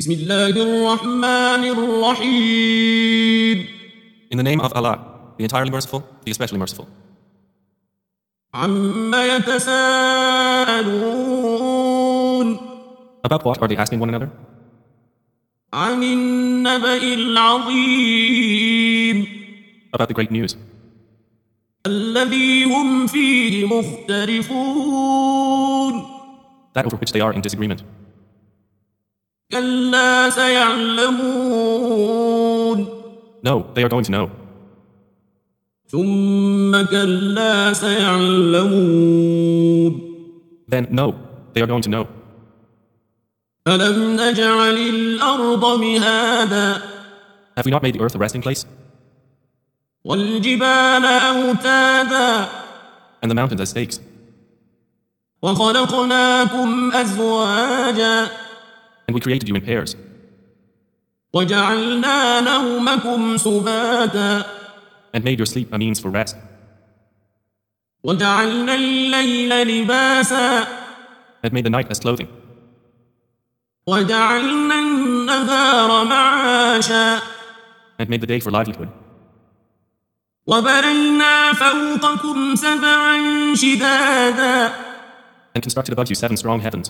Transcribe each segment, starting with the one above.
بسم الله الرحمن الرحيم. In the name of Allah, the entirely merciful, the especially merciful. عما يتساءلون About what are they asking one another? عن النبأ العظيم About the great news, الذي هم فيه مختلفون that over which they are in disagreement. كلا سيعلمون No, they are going to know. ثم كلا سيعلمون Then, no, they are going to know. ألم نجعل الأرض مهادا Have we not made the earth a resting place, والجبال أوتادا and the mountains as stakes, وخلقناكم أزواجا and we created you in pairs, وجعلنا نومكم سباتا and made your sleep a means for rest, وجعلنا الليل لباسا and made the night as clothing, وجعلنا النهار معاشا and made the day for livelihood, وبنينا فوقكم سبعا شدادا and constructed above you 7 strong heavens,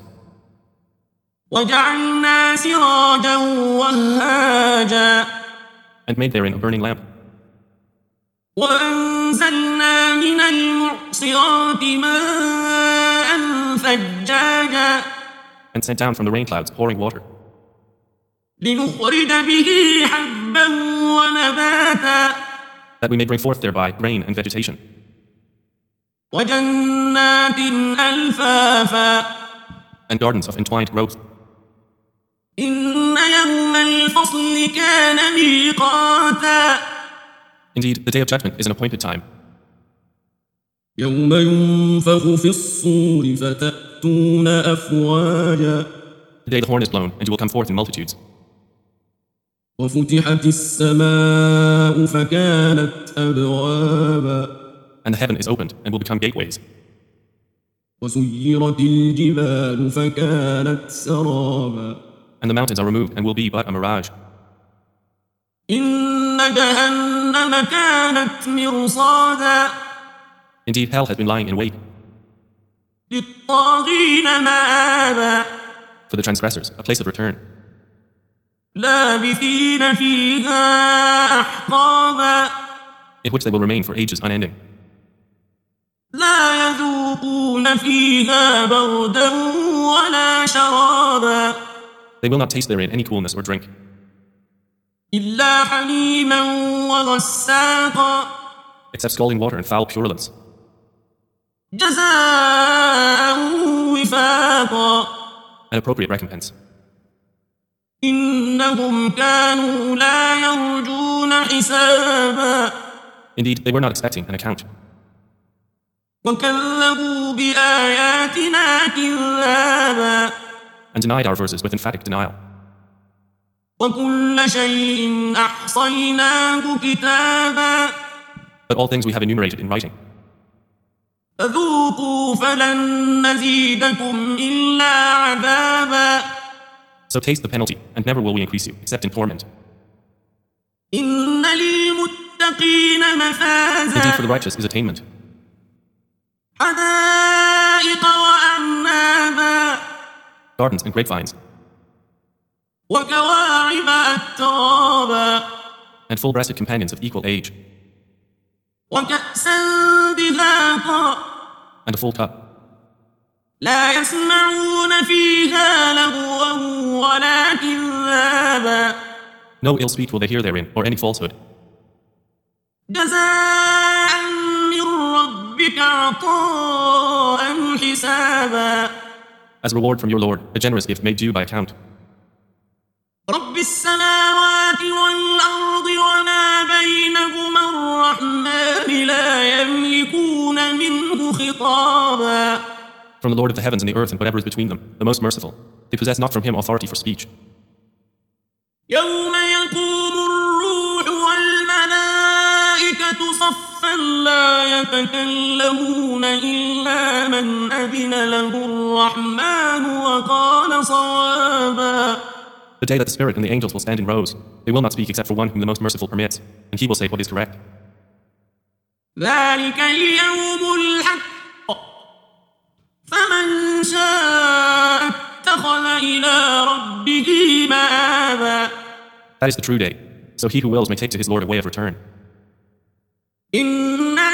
وجعلنا سراجا وهاجا and made therein a burning lamp, وأنزلنا من المعصرات ماء ثجاجا and sent down from the rain clouds pouring water, لنخرج به حبا ونباتا that we may bring forth thereby grain and vegetation, وجنات ألفافا and gardens of entwined growth. إن يوم الفصل كان ميقاتا Indeed, the day of judgment is an appointed time, يوم ينفخ في الصور فتأتون أفواجا the day the horn is blown, and you will come forth in multitudes, وفتحت السماء فكانت أبوابا and the heaven is opened, and will become gateways, وسيرت الجبال فكانت سرابا and the mountains are removed, and will be but a mirage. إن جهنم كانت مرصادا Indeed, hell has been lying in wait للطاغين مآبا for the transgressors, a place of return, لابثين فيها أحقابا in which they will remain for ages unending. لا يذوقون فيها بردا ولا شرابا They will not taste therein any coolness or drink, إلا حميما وغساقا except scalding water and foul purulence, جزاء وفاقا an appropriate recompense. إنهم كانوا لا يرجون حسابا Indeed, they were not expecting an account, وكذبوا بآياتنا كذابا and denied our verses with emphatic denial. وكل شيء أحصيناه كتابا But all things we have enumerated in writing. فذوقوا فلن نزيدكم إلا عذابا So taste the penalty, and never will we increase you, except in torment. إن للمتقين Indeed, مفازا for the righteous is attainment, حدائق وأعنابا gardens and grapevines, وكواعب أترابا and full-breasted companions of equal age, وكأسا دهاقا and a full cup. لا يسمعون فيها لغوا ولا كذابا No ill speech will they hear therein, or any falsehood. جزاء من ربك عطاء حسابا As a reward from your Lord, a generous gift made due by account. رب السماوات والأرض وما بينهما الرحمن لا يملكون منه خطابا From the Lord of the heavens and the earth and whatever is between them, the most merciful, they possess not from him authority for speech. يوم يقوم الروح والملائكة صفا لا يتكلمون إلا من أذن له الرحمن وقال صوابا The day that the Spirit and the angels will stand in rows, they will not speak except for one whom the most merciful permits, and he will say what is correct. ذلك اليوم الحق فمن شاء اتخذ إلى ربه مآبا. That is the true day, so he who wills may take to his Lord a way of return. إنا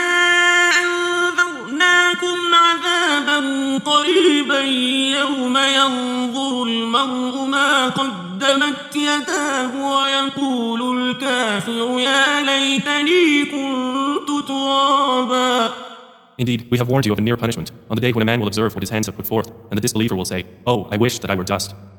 أنذرناكم عذابا قريبا يوم ينظر المرء ما قدمت يداه ويقول الكافر يا ليتني كنت ترابا. Indeed, we have warned you of a near punishment, on the day when a man will observe what his hands have put forth, and the disbeliever will say, "Oh, I wish that I were dust."